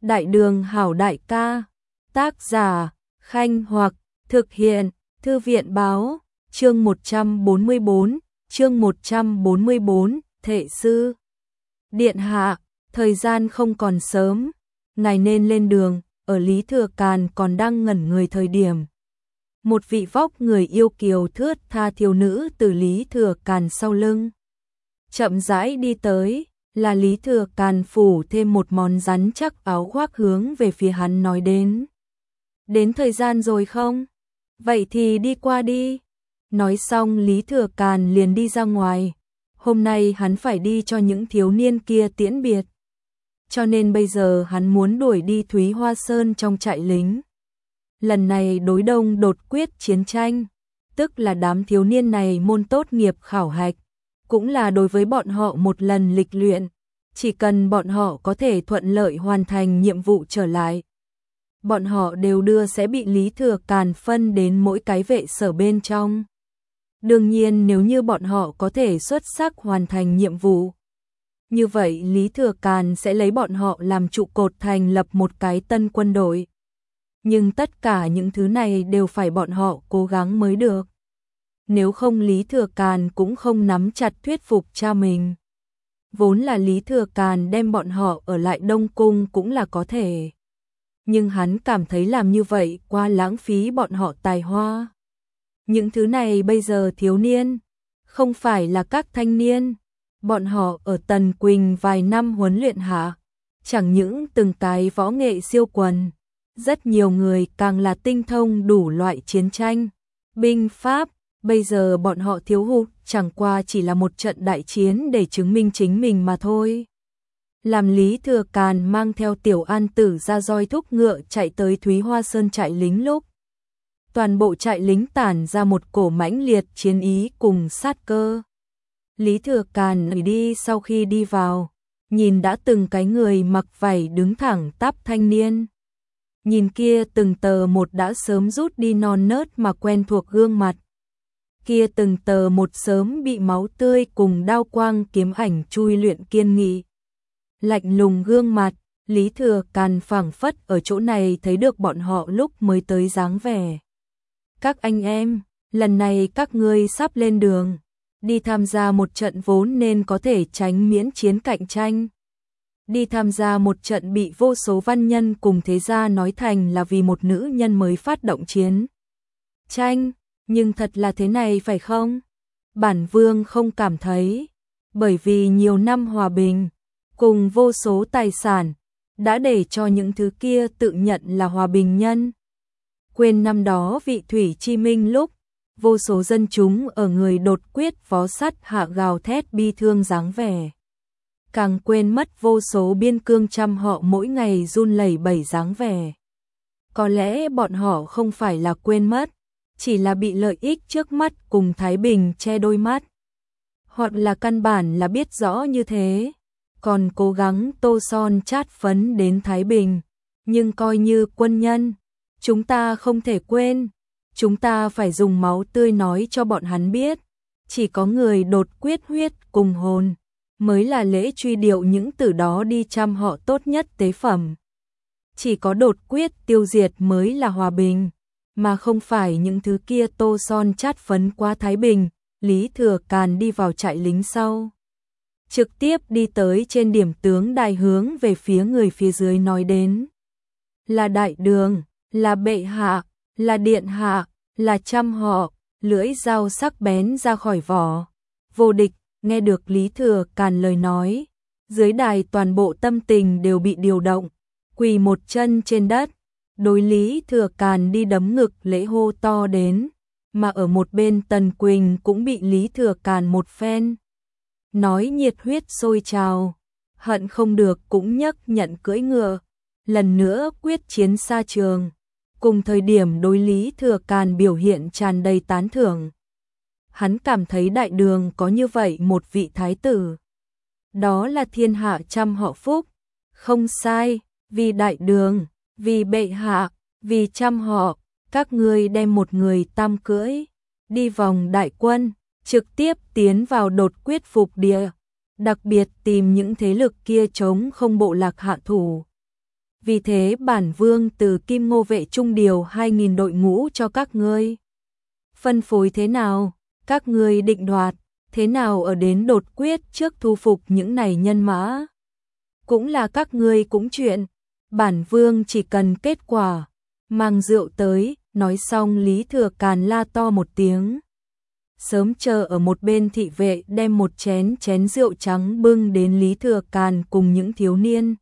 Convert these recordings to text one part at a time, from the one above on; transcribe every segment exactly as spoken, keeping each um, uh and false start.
Đại đường hảo đại ca, tác giả, Khanh Hoặc, thực hiện, Thư viện báo, chương một trăm bốn mươi bốn, chương một trăm bốn mươi bốn, Thệ sư. Điện hạ, thời gian không còn sớm, ngài nên lên đường, ở Lý Thừa Càn còn đang ngẩn người thời điểm. Một vị vóc người yêu kiều thướt tha thiếu nữ từ Lý Thừa Càn sau lưng. Chậm rãi đi tới, là Lý Thừa Càn phủ thêm một món rắn chắc áo khoác hướng về phía hắn nói đến. Đến thời gian rồi không? Vậy thì đi qua đi. Nói xong Lý Thừa Càn liền đi ra ngoài. Hôm nay hắn phải đi cho những thiếu niên kia tiễn biệt. Cho nên bây giờ hắn muốn đuổi đi Thúy Hoa Sơn trong trại lính. Lần này đối đông đột quyết chiến tranh, tức là đám thiếu niên này môn tốt nghiệp khảo hạch, cũng là đối với bọn họ một lần lịch luyện, chỉ cần bọn họ có thể thuận lợi hoàn thành nhiệm vụ trở lại. Bọn họ đều đưa sẽ bị Lý Thừa Càn phân đến mỗi cái vệ sở bên trong. Đương nhiên nếu như bọn họ có thể xuất sắc hoàn thành nhiệm vụ, như vậy Lý Thừa Càn sẽ lấy bọn họ làm trụ cột thành lập một cái tân quân đội. Nhưng tất cả những thứ này đều phải bọn họ cố gắng mới được. Nếu không Lý Thừa Càn cũng không nắm chặt thuyết phục cha mình. Vốn là Lý Thừa Càn đem bọn họ ở lại Đông Cung cũng là có thể. Nhưng hắn cảm thấy làm như vậy quá lãng phí bọn họ tài hoa. Những thứ này bây giờ thiếu niên, không phải là các thanh niên. Bọn họ ở Tần Quỳnh vài năm huấn luyện hạ, chẳng những từng cái võ nghệ siêu quần. Rất nhiều người càng là tinh thông đủ loại chiến tranh, binh pháp, bây giờ bọn họ thiếu hụt chẳng qua chỉ là một trận đại chiến để chứng minh chính mình mà thôi. Làm Lý Thừa Càn mang theo Tiểu An Tử ra roi thúc ngựa chạy tới Thúy Hoa Sơn trại lính lúc. Toàn bộ trại lính tản ra một cổ mãnh liệt chiến ý cùng sát cơ. Lý Thừa Càn đi sau khi đi vào, nhìn đã từng cái người mặc vải đứng thẳng tắp thanh niên. Nhìn kia từng tờ một đã sớm rút đi non nớt mà quen thuộc gương mặt. Kia từng tờ một sớm bị máu tươi cùng đao quang kiếm ảnh chui luyện kiên nghị. Lạnh lùng gương mặt, Lý Thừa Càn phảng phất ở chỗ này thấy được bọn họ lúc mới tới dáng vẻ. Các anh em, lần này các ngươi sắp lên đường, đi tham gia một trận vốn nên có thể tránh miễn chiến cạnh tranh. Đi tham gia một trận bị vô số văn nhân cùng thế gia nói thành là vì một nữ nhân mới phát động chiến tranh, nhưng thật là thế này phải không? Bản vương không cảm thấy, bởi vì nhiều năm hòa bình, cùng vô số tài sản, đã để cho những thứ kia tự nhận là hòa bình nhân. Quên năm đó vị Thủy Chi Minh lúc, vô số dân chúng ở người đột quyết vó sắt hạ gào thét bi thương dáng vẻ. Càng quên mất vô số biên cương trăm họ mỗi ngày run lẩy bẩy dáng vẻ. Có lẽ bọn họ không phải là quên mất, chỉ là bị lợi ích trước mắt cùng Thái Bình che đôi mắt. Hoặc là căn bản là biết rõ như thế, còn cố gắng tô son chát phấn đến Thái Bình. Nhưng coi như quân nhân, chúng ta không thể quên, chúng ta phải dùng máu tươi nói cho bọn hắn biết. Chỉ có người đột quyết huyết cùng hồn mới là lễ truy điệu những từ đó đi chăm họ tốt nhất tế phẩm. Chỉ có đột quyết tiêu diệt mới là hòa bình, mà không phải những thứ kia tô son chát phấn qua Thái Bình. Lý Thừa Càn đi vào trại lính sau, trực tiếp đi tới trên điểm tướng đài hướng về phía người phía dưới nói đến. Là đại đường, là bệ hạ, là điện hạ, là trăm họ, lưỡi dao sắc bén ra khỏi vỏ. Vô địch. Nghe được Lý Thừa Càn lời nói, dưới đài toàn bộ tâm tình đều bị điều động, quỳ một chân trên đất, đối Lý Thừa Càn đi đấm ngực lễ hô to đến, mà ở một bên Tần Quỳnh cũng bị Lý Thừa Càn một phen nói nhiệt huyết sôi trào, hận không được cũng nhấc nhận cưỡi ngựa, lần nữa quyết chiến xa trường, cùng thời điểm đối Lý Thừa Càn biểu hiện tràn đầy tán thưởng. Hắn cảm thấy đại đường có như vậy một vị thái tử. Đó là thiên hạ trăm họ phúc. Không sai, vì đại đường, vì bệ hạ, vì trăm họ, các ngươi đem một người tam cưỡi, đi vòng đại quân, trực tiếp tiến vào đột quyết phục địa, đặc biệt tìm những thế lực kia chống không bộ lạc hạ thủ. vì thế bản vương từ Kim Ngô vệ trung điều hai nghìn đội ngũ cho các ngươi. Phân phối thế nào, các ngươi định đoạt, thế nào ở đến đột quyết trước thu phục những này nhân mã. Cũng là các ngươi cũng chuyện, bản vương chỉ cần kết quả, mang rượu tới, nói xong Lý Thừa Càn la to một tiếng. Sớm chờ ở một bên thị vệ đem một chén chén rượu trắng bưng đến Lý Thừa Càn cùng những thiếu niên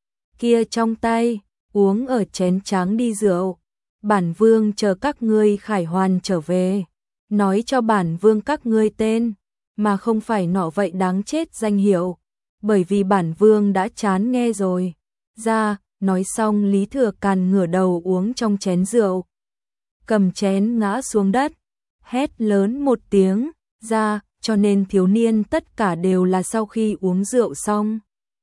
kia trong tay, uống ở chén trắng đi rượu. Bản vương chờ các ngươi khải hoàn trở về, nói cho bản vương các ngươi tên, mà không phải nọ vậy đáng chết danh hiệu, bởi vì bản vương đã chán nghe rồi. Ra, nói xong Lý Thừa Càn ngửa đầu uống trong chén rượu, cầm chén ngã xuống đất, hét lớn một tiếng, ra, cho nên thiếu niên tất cả đều là sau khi uống rượu xong,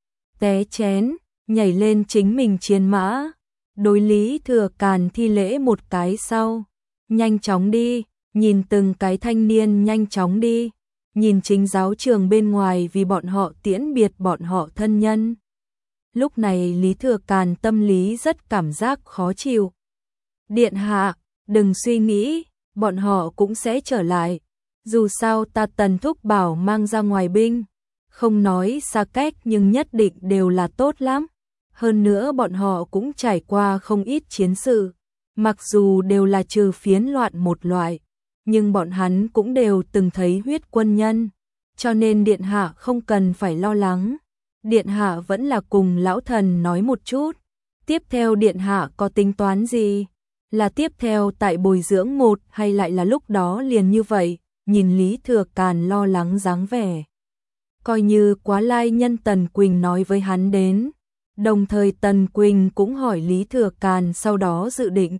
té chén, nhảy lên chính mình chiến mã, đối Lý Thừa Càn thi lễ một cái sau, nhanh chóng đi, nhìn từng cái thanh niên nhanh chóng đi, nhìn chính giáo trường bên ngoài vì bọn họ tiễn biệt bọn họ thân nhân. Lúc này Lý Thừa Càn tâm lý rất cảm giác khó chịu. Điện hạ, đừng suy nghĩ, bọn họ cũng sẽ trở lại. Dù sao ta Tần thúc bảo mang ra ngoài binh, không nói xa cách nhưng nhất định đều là tốt lắm. Hơn nữa bọn họ cũng trải qua không ít chiến sự, mặc dù đều là trừ phiến loạn một loại, nhưng bọn hắn cũng đều từng thấy huyết quân nhân, cho nên điện hạ không cần phải lo lắng. Điện hạ vẫn là cùng lão thần nói một chút. Tiếp theo điện hạ có tính toán gì? Là tiếp theo tại bồi dưỡng một hay lại là lúc đó liền như vậy? Nhìn Lý Thừa Càn lo lắng dáng vẻ, coi như quá lai nhân Tần Quỳnh nói với hắn đến. Đồng thời Tần Quỳnh cũng hỏi Lý Thừa Càn sau đó dự định.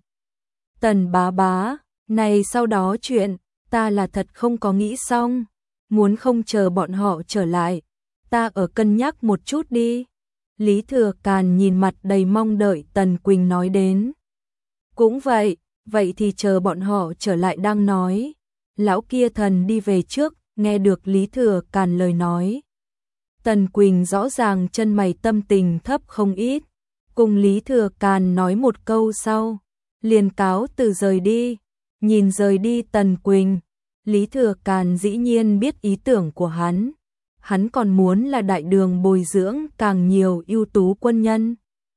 Tần bá bá, này sau đó chuyện, ta là thật không có nghĩ xong, muốn không chờ bọn họ trở lại, ta ở cân nhắc một chút đi. Lý Thừa Càn nhìn mặt đầy mong đợi Tần Quỳnh nói đến. Cũng vậy, vậy thì chờ bọn họ trở lại đang nói. Lão kia thần đi về trước, nghe được Lý Thừa Càn lời nói. Tần Quỳnh rõ ràng chân mày tâm tình thấp không ít, cùng Lý Thừa Càn nói một câu sau, liền cáo từ rời đi. Nhìn rời đi Tần Quỳnh, Lý Thừa Càn dĩ nhiên biết ý tưởng của hắn. Hắn còn muốn là đại đường bồi dưỡng càng nhiều ưu tú quân nhân.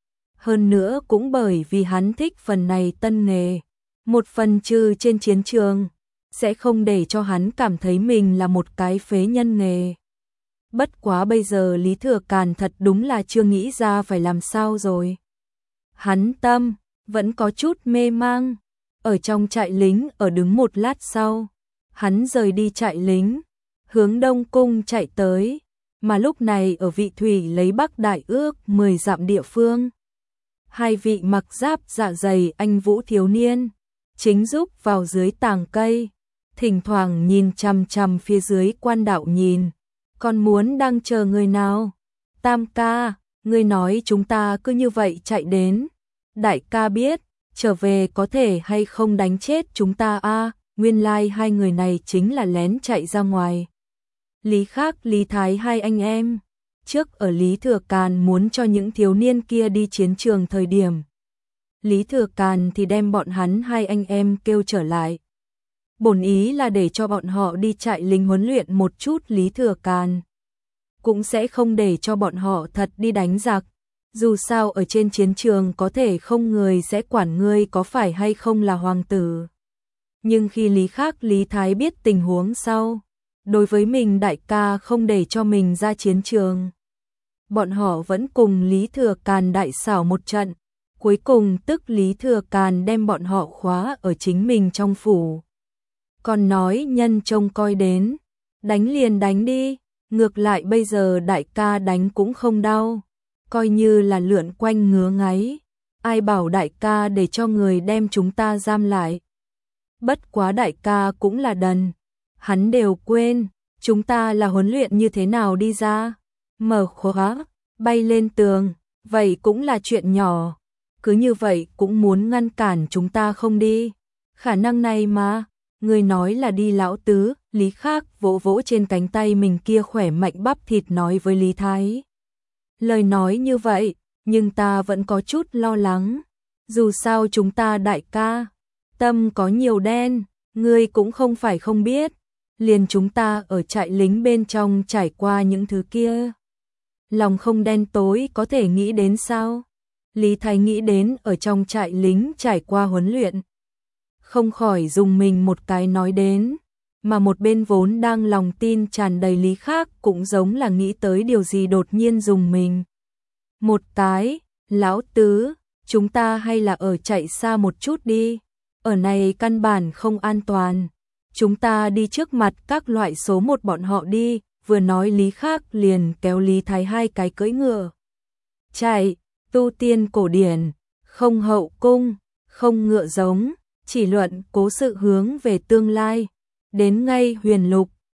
Hơn nữa cũng bởi vì hắn thích phần này tân nghề, một phần trừ trên chiến trường, sẽ không để cho hắn cảm thấy mình là một cái phế nhân nghề. Bất quá bây giờ Lý Thừa Càn thật đúng là chưa nghĩ ra phải làm sao rồi. Hắn tâm vẫn có chút mê mang, ở trong trại lính ở đứng một lát sau, hắn rời đi trại lính, hướng Đông Cung chạy tới, mà lúc này ở Vị Thủy lấy Bắc Đại ước mười dặm địa phương. Hai vị mặc giáp dạ dày anh vũ thiếu niên, chính giúp vào dưới tàng cây, thỉnh thoảng nhìn chằm chằm phía dưới quan đạo nhìn, còn muốn đang chờ người nào. Tam ca, ngươi nói chúng ta cứ như vậy chạy đến, đại ca biết, trở về có thể hay không đánh chết chúng ta a? Nguyên lai like hai người này chính là lén chạy ra ngoài. Lý Khác, Lý Thái hai anh em, trước ở Lý Thừa Càn muốn cho những thiếu niên kia đi chiến trường thời điểm, Lý Thừa Càn thì đem bọn hắn hai anh em kêu trở lại. Bổn ý là để cho bọn họ đi trại lính huấn luyện một chút Lý Thừa Càn, cũng sẽ không để cho bọn họ thật đi đánh giặc. Dù sao ở trên chiến trường có thể không người sẽ quản ngươi có phải hay không là hoàng tử. Nhưng khi Lý Khác, Lý Thái biết tình huống sau, đối với mình đại ca không để cho mình ra chiến trường, bọn họ vẫn cùng Lý Thừa Càn đại xảo một trận. Cuối cùng tức Lý Thừa Càn đem bọn họ khóa ở chính mình trong phủ. Còn nói nhân trông coi đến, đánh liền đánh đi, ngược lại bây giờ đại ca đánh cũng không đau, coi như là lượn quanh ngứa ngáy, ai bảo đại ca để cho người đem chúng ta giam lại. Bất quá đại ca cũng là đần, hắn đều quên, chúng ta là huấn luyện như thế nào đi ra, mở khóa, bay lên tường, vậy cũng là chuyện nhỏ, cứ như vậy cũng muốn ngăn cản chúng ta không đi, khả năng này mà. Người nói là đi lão tứ. Lý Khác vỗ vỗ trên cánh tay mình kia khỏe mạnh bắp thịt nói với Lý Thái. Lời nói như vậy, nhưng ta vẫn có chút lo lắng. Dù sao chúng ta đại ca, tâm có nhiều đen, ngươi cũng không phải không biết. Liền chúng ta ở trại lính bên trong trải qua những thứ kia. Lòng không đen tối có thể nghĩ đến sao? Lý Thái nghĩ đến ở trong trại lính trải qua huấn luyện. Không khỏi dùng mình một cái nói đến, mà một bên vốn đang lòng tin tràn đầy Lý Khác cũng giống là nghĩ tới điều gì đột nhiên dùng mình. Một cái, lão tứ, chúng ta hay là ở chạy xa một chút đi, ở này căn bản không an toàn. Chúng ta đi trước mặt các loại số một bọn họ đi, vừa nói Lý Khác liền kéo Lý Thái hai cái cưỡi ngựa. Chạy, tu tiên cổ điển, không hậu cung, không ngựa giống, chỉ luận cố sự hướng về tương lai. Đến ngay huyền lục,